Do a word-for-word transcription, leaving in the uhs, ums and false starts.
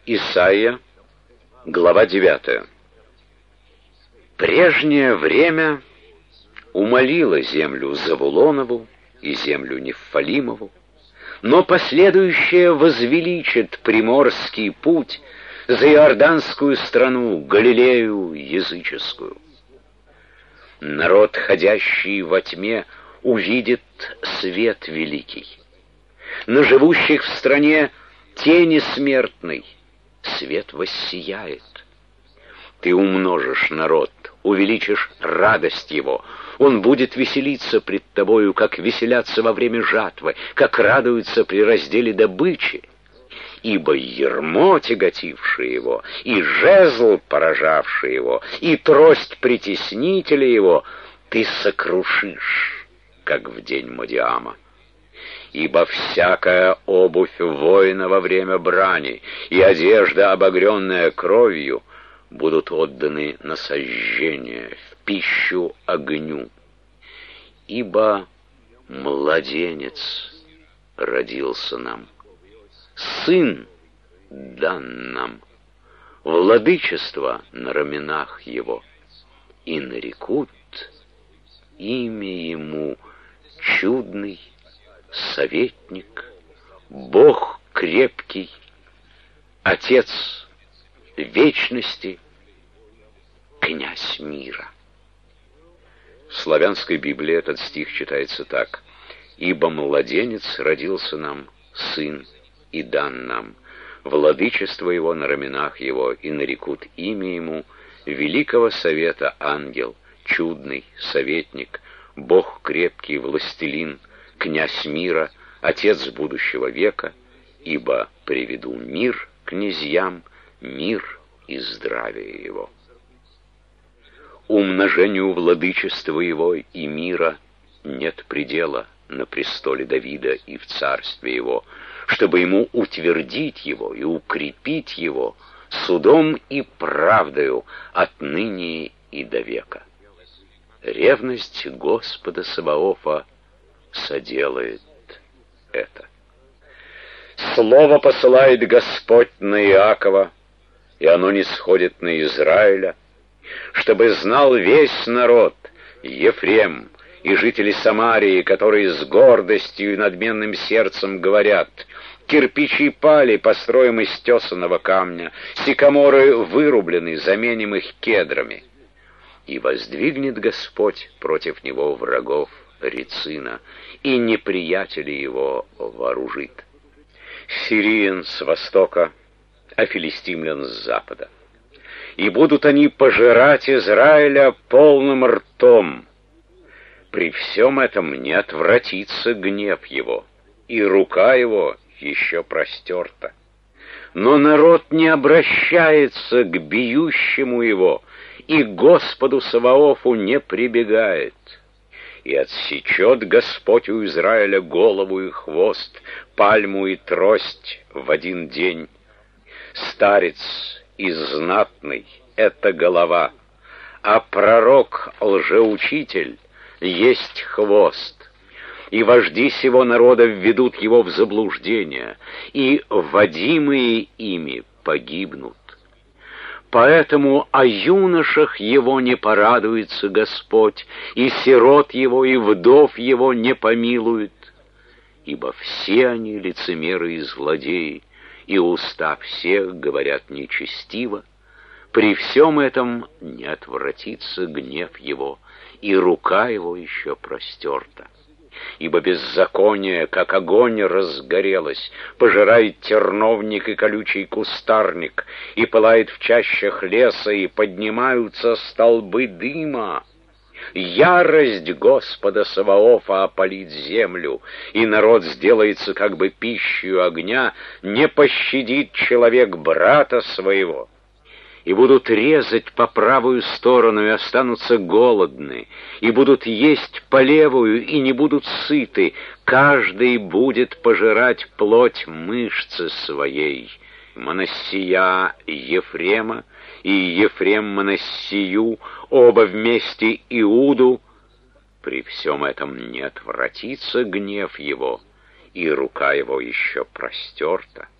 Исайя, глава девятая. Прежнее время умолило землю Завулонову и землю Неффалимову, но последующее возвеличит приморский путь за иорданскую страну, Галилею языческую. Народ, ходящий во тьме, увидит свет великий. На живущих в стране тени смертной свет воссияет. Ты умножишь народ, увеличишь радость его. Он будет веселиться пред тобою, как веселятся во время жатвы, как радуются при разделе добычи. Ибо ярмо, тяготившее его, и жезл, поражавший его, и трость притеснителя его, ты сокрушишь, как в день Мадиама. Ибо всякая обувь воина во время брани и одежда, обогренная кровью, будут отданы на сожжение, в пищу огню. Ибо младенец родился нам, сын дан нам, владычество на раменах его, и нарекут имя ему чудный, советник, Бог крепкий, Отец вечности, князь мира. В славянской Библии этот стих читается так: «Ибо младенец родился нам, сын и дан нам, владычество его на раменах его, и нарекут имя ему великого совета ангел, чудный советник, Бог крепкий, властелин, князь мира, Отец будущего века, ибо приведу мир князьям, мир и здравие его». Умножению владычества его и мира нет предела на престоле Давида и в царстве его, чтобы ему утвердить его и укрепить его судом и правдою отныне и до века. Ревность Господа Саваофа соделает это. Слово посылает Господь на Иакова, и оно не сходит на Израиля, чтобы знал весь народ, Ефрем и жители Самарии, которые с гордостью и надменным сердцем говорят: кирпичи пали, построим из тесаного камня, сикаморы вырублены, заменим их кедрами. И воздвигнет Господь против него врагов Рецина, и неприятели его вооружит. Сириен с востока, а филистимлян с запада. И будут они пожирать Израиля полным ртом. При всем этом не отвратится гнев его, и рука его еще простерта. Но народ не обращается к бьющему его, и к Господу Саваофу не прибегает. И отсечет Господь у Израиля голову и хвост, пальму и трость в один день. Старец и знатный — это голова, а пророк, лжеучитель, есть хвост. И вожди сего народа введут его в заблуждение, и водимые ими погибнут. Поэтому о юношах его не порадуется Господь, и сирот его, и вдов его не помилует, ибо все они лицемеры и злодеи, и уста всех говорят нечестиво. При всем этом не отвратится гнев его, и рука его еще простерта. Ибо беззаконие, как огонь, разгорелось, пожирает терновник и колючий кустарник, и пылает в чащах леса, и поднимаются столбы дыма. Ярость Господа Саваофа опалит землю, и народ сделается как бы пищей огня, не пощадит человек брата своего. И будут резать по правую сторону, и останутся голодны, и будут есть по левую, и не будут сыты. Каждый будет пожирать плоть мышцы своей. Манассия Ефрема и Ефрем Манассию, оба вместе Иуду. При всем этом не отвратится гнев его, и рука его еще простерта.